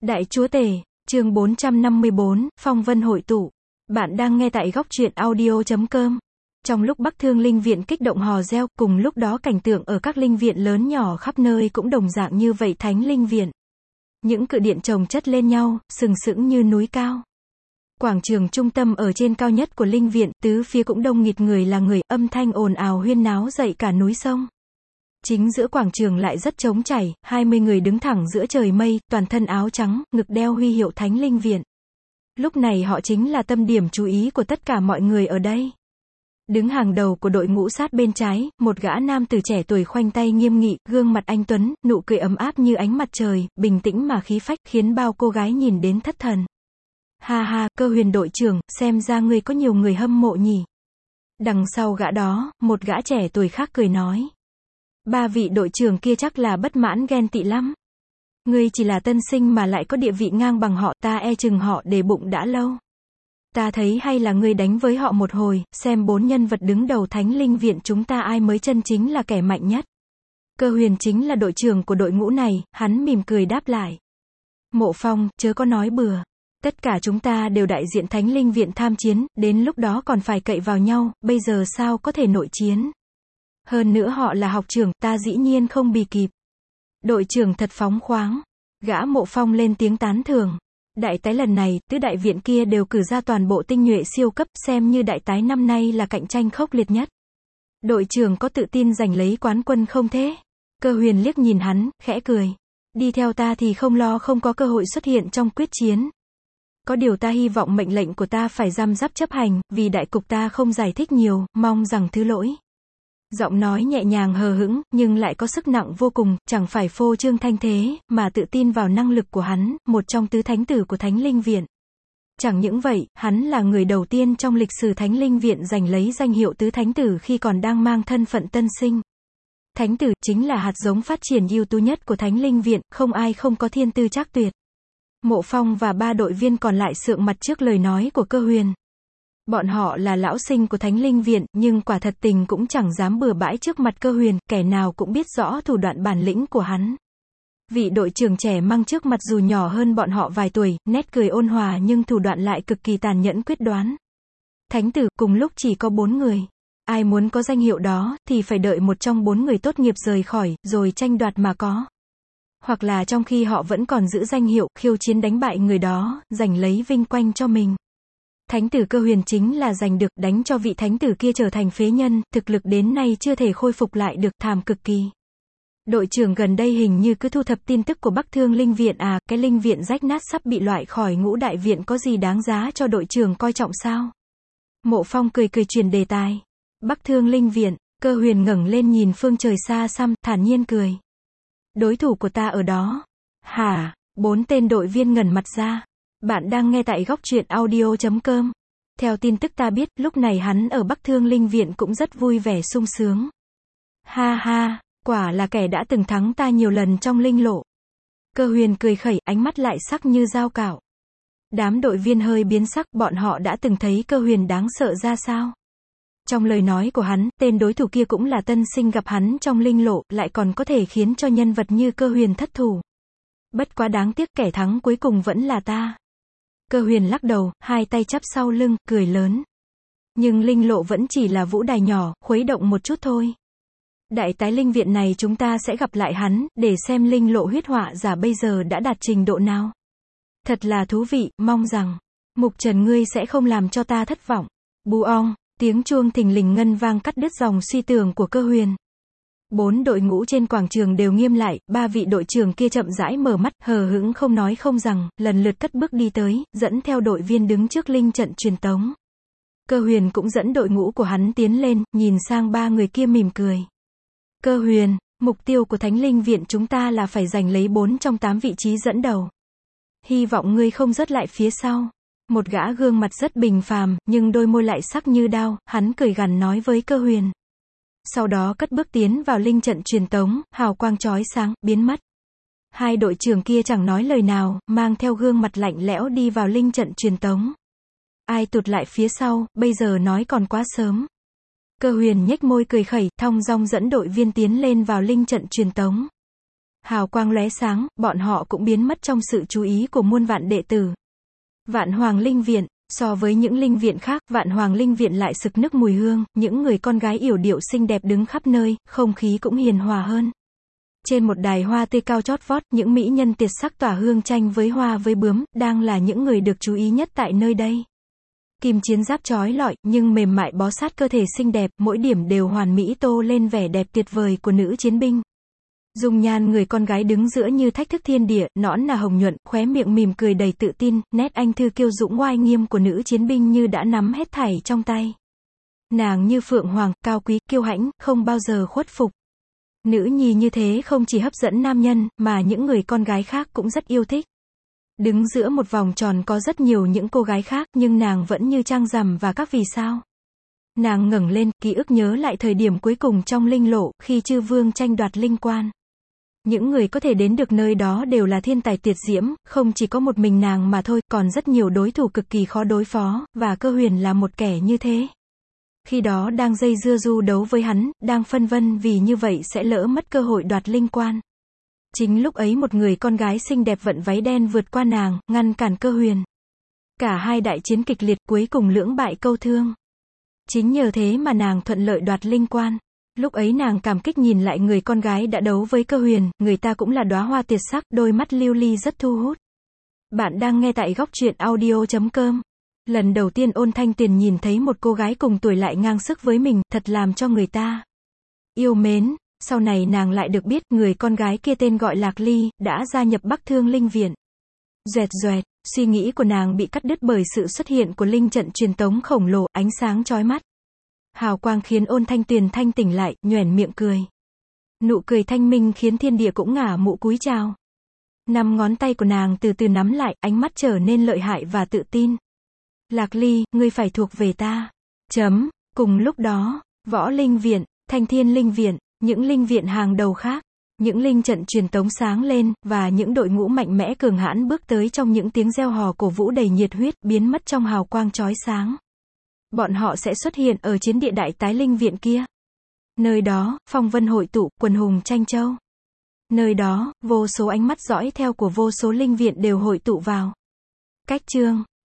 Đại Chúa Tể, chương 454, Phong vân hội tụ. Bạn đang nghe tại góc truyện audio.com. Trong lúc Bắc Thương Linh Viện kích động hò reo, cùng lúc đó cảnh tượng ở các linh viện lớn nhỏ khắp nơi cũng đồng dạng như vậy. Thánh Linh Viện. Những cự điện chồng chất lên nhau, sừng sững như núi cao. Quảng trường trung tâm ở trên cao nhất của linh viện, tứ phía cũng đông nghịt người là người, âm thanh ồn ào huyên náo dậy cả núi sông. Chính giữa quảng trường lại rất trống trải, 20 người đứng thẳng giữa trời mây, toàn thân áo trắng, ngực đeo huy hiệu Thánh Linh Viện. Lúc này họ chính là tâm điểm chú ý của tất cả mọi người ở đây. Đứng hàng đầu của đội ngũ sát bên trái, một gã nam tử trẻ tuổi khoanh tay nghiêm nghị, gương mặt anh tuấn, nụ cười ấm áp như ánh mặt trời, bình tĩnh mà khí phách, khiến bao cô gái nhìn đến thất thần. Ha ha, Cơ Huyền đội trưởng, xem ra ngươi có nhiều người hâm mộ nhỉ. Đằng sau gã đó, một gã trẻ tuổi khác cười nói. Ba vị đội trưởng kia chắc là bất mãn ghen tị lắm. Ngươi chỉ là tân sinh mà lại có địa vị ngang bằng họ, ta e chừng họ để bụng đã lâu. Ta thấy hay là ngươi đánh với họ một hồi, xem 4 nhân vật đứng đầu Thánh Linh Viện chúng ta ai mới chân chính là kẻ mạnh nhất. Cơ Huyền chính là đội trưởng của đội ngũ này, hắn mỉm cười đáp lại. Mộ Phong, chớ có nói bừa. Tất cả chúng ta đều đại diện Thánh Linh Viện tham chiến, đến lúc đó còn phải cậy vào nhau, bây giờ sao có thể nội chiến. Hơn nữa họ là học trưởng, ta dĩ nhiên không bì kịp. Đội trưởng thật phóng khoáng. Gã Mộ Phong lên tiếng tán thưởng. Đại tái lần này, tứ đại viện kia đều cử ra toàn bộ tinh nhuệ siêu cấp, xem như đại tái năm nay là cạnh tranh khốc liệt nhất. Đội trưởng có tự tin giành lấy quán quân không thế? Cơ Huyền liếc nhìn hắn, khẽ cười. Đi theo ta thì không lo không có cơ hội xuất hiện trong quyết chiến. Có điều ta hy vọng mệnh lệnh của ta phải răm rắp chấp hành, vì đại cục ta không giải thích nhiều, mong rằng thứ lỗi. Giọng nói nhẹ nhàng hờ hững, nhưng lại có sức nặng vô cùng, chẳng phải phô trương thanh thế, mà tự tin vào năng lực của hắn, một trong tứ thánh tử của Thánh Linh Viện. Chẳng những vậy, hắn là người đầu tiên trong lịch sử Thánh Linh Viện giành lấy danh hiệu tứ thánh tử khi còn đang mang thân phận tân sinh. Thánh tử chính là hạt giống phát triển ưu tú nhất của Thánh Linh Viện, không ai không có thiên tư trác tuyệt. Mộ Phong và 3 đội viên còn lại sượng mặt trước lời nói của Cơ Huyền. Bọn họ là lão sinh của Thánh Linh Viện, nhưng quả thật tình cũng chẳng dám bừa bãi trước mặt Cơ Huyền, kẻ nào cũng biết rõ thủ đoạn bản lĩnh của hắn. Vị đội trưởng trẻ mang trước mặt dù nhỏ hơn bọn họ vài tuổi, nét cười ôn hòa nhưng thủ đoạn lại cực kỳ tàn nhẫn quyết đoán. Thánh tử, cùng lúc chỉ có 4 người. Ai muốn có danh hiệu đó, thì phải đợi một trong 4 người tốt nghiệp rời khỏi, rồi tranh đoạt mà có. Hoặc là trong khi họ vẫn còn giữ danh hiệu, khiêu chiến đánh bại người đó, giành lấy vinh quang cho mình. Thánh tử Cơ Huyền chính là giành được, đánh cho vị thánh tử kia trở thành phế nhân, thực lực đến nay chưa thể khôi phục lại được, thảm cực kỳ. Đội trưởng gần đây hình như cứ thu thập tin tức của Bắc Thương Linh Viện à, cái linh viện rách nát sắp bị loại khỏi ngũ đại viện có gì đáng giá cho đội trưởng coi trọng sao? Mộ Phong cười cười chuyển đề tài. Bắc Thương Linh Viện, Cơ Huyền ngẩng lên nhìn phương trời xa xăm, thản nhiên cười. Đối thủ của ta ở đó. Hả? 4 tên đội viên ngẩn mặt ra. Bạn đang nghe tại góc truyện audio.com. Theo tin tức ta biết, lúc này hắn ở Bắc Thương Linh Viện cũng rất vui vẻ sung sướng. Ha ha, quả là kẻ đã từng thắng ta nhiều lần trong linh lộ. Cơ Huyền cười khẩy, ánh mắt lại sắc như dao cạo. Đám đội viên hơi biến sắc, bọn họ đã từng thấy Cơ Huyền đáng sợ ra sao. Trong lời nói của hắn, tên đối thủ kia cũng là tân sinh gặp hắn trong linh lộ, lại còn có thể khiến cho nhân vật như Cơ Huyền thất thủ. Bất quá đáng tiếc kẻ thắng cuối cùng vẫn là ta. Cơ Huyền lắc đầu, hai tay chắp sau lưng, cười lớn. Nhưng linh lộ vẫn chỉ là vũ đài nhỏ, khuấy động một chút thôi. Đại tái linh viện này chúng ta sẽ gặp lại hắn, để xem linh lộ huyết họa giả bây giờ đã đạt trình độ nào. Thật là thú vị, mong rằng, Mục Trần ngươi sẽ không làm cho ta thất vọng. Bu ong, tiếng chuông thình lình ngân vang cắt đứt dòng suy tưởng của Cơ Huyền. 4 đội ngũ trên quảng trường đều nghiêm lại, 3 vị đội trưởng kia chậm rãi mở mắt, hờ hững không nói không rằng, lần lượt cất bước đi tới, dẫn theo đội viên đứng trước linh trận truyền tống. Cơ Huyền cũng dẫn đội ngũ của hắn tiến lên, nhìn sang 3 người kia mỉm cười. Cơ Huyền, mục tiêu của Thánh Linh Viện chúng ta là phải giành lấy 4 trong 8 vị trí dẫn đầu. Hy vọng ngươi không rớt lại phía sau. Một gã gương mặt rất bình phàm, nhưng đôi môi lại sắc như đao, hắn cười gằn nói với Cơ Huyền. Sau đó cất bước tiến vào linh trận truyền tống, hào quang chói sáng, biến mất. Hai đội trưởng kia chẳng nói lời nào, mang theo gương mặt lạnh lẽo đi vào linh trận truyền tống. Ai tụt lại phía sau, bây giờ nói còn quá sớm. Cơ Huyền nhếch môi cười khẩy, thong dong dẫn đội viên tiến lên vào linh trận truyền tống. Hào quang lóe sáng, bọn họ cũng biến mất trong sự chú ý của muôn vạn đệ tử. Vạn Hoàng Linh Viện. So với những linh viện khác, Vạn Hoàng Linh Viện lại sực nức mùi hương, những người con gái yểu điệu xinh đẹp đứng khắp nơi, không khí cũng hiền hòa hơn. Trên một đài hoa tươi cao chót vót, những mỹ nhân tuyệt sắc tỏa hương tranh với hoa với bướm, đang là những người được chú ý nhất tại nơi đây. Kim chiến giáp chói lọi, nhưng mềm mại bó sát cơ thể xinh đẹp, mỗi điểm đều hoàn mỹ tô lên vẻ đẹp tuyệt vời của nữ chiến binh. Dung nhan người con gái đứng giữa như thách thức thiên địa, nõn nà hồng nhuận, khóe miệng mỉm cười đầy tự tin, nét anh thư kiêu dũng oai nghiêm của nữ chiến binh như đã nắm hết thảy trong tay. Nàng như phượng hoàng, cao quý, kiêu hãnh, không bao giờ khuất phục. Nữ nhi như thế không chỉ hấp dẫn nam nhân, mà những người con gái khác cũng rất yêu thích. Đứng giữa một vòng tròn có rất nhiều những cô gái khác, nhưng nàng vẫn như trăng rằm và các vì sao. Nàng ngẩng lên, ký ức nhớ lại thời điểm cuối cùng trong linh lộ, khi chư vương tranh đoạt linh quan. Những người có thể đến được nơi đó đều là thiên tài tuyệt diễm, không chỉ có một mình nàng mà thôi, còn rất nhiều đối thủ cực kỳ khó đối phó, và Cơ Huyền là một kẻ như thế. Khi đó đang dây dưa du đấu với hắn, đang phân vân vì như vậy sẽ lỡ mất cơ hội đoạt linh quan. Chính lúc ấy một người con gái xinh đẹp vận váy đen vượt qua nàng, ngăn cản Cơ Huyền. Cả hai đại chiến kịch liệt, cuối cùng lưỡng bại câu thương. Chính nhờ thế mà nàng thuận lợi đoạt linh quan. Lúc ấy nàng cảm kích nhìn lại người con gái đã đấu với Cơ Huyền, người ta cũng là đóa hoa tuyệt sắc, đôi mắt lưu ly rất thu hút. Bạn đang nghe tại góc truyện audio.com. Lần đầu tiên Ôn Thanh Tuyền nhìn thấy một cô gái cùng tuổi lại ngang sức với mình, thật làm cho người ta yêu mến. Sau này nàng lại được biết, người con gái kia tên gọi Lạc Ly, đã gia nhập Bắc Thương Linh Viện. Doẹt doẹt, suy nghĩ của nàng bị cắt đứt bởi sự xuất hiện của linh trận truyền tống khổng lồ, ánh sáng chói mắt. Hào quang khiến Ôn Thanh Tuyền thanh tỉnh lại, nhoẻn miệng cười. Nụ cười thanh minh khiến thiên địa cũng ngả mũ cúi chào. 5 ngón tay của nàng từ từ nắm lại, ánh mắt trở nên lợi hại và tự tin. Lạc Ly, ngươi phải thuộc về ta. Cùng lúc đó, Võ Linh Viện, Thanh Thiên Linh Viện, những linh viện hàng đầu khác, những linh trận truyền tống sáng lên, và những đội ngũ mạnh mẽ cường hãn bước tới trong những tiếng reo hò cổ vũ đầy nhiệt huyết, biến mất trong hào quang chói sáng. Bọn họ sẽ xuất hiện ở chiến địa đại tái linh viện kia. Nơi đó, phong vân hội tụ, quần hùng tranh châu. Nơi đó, vô số ánh mắt dõi theo của vô số linh viện đều hội tụ vào. Cách chương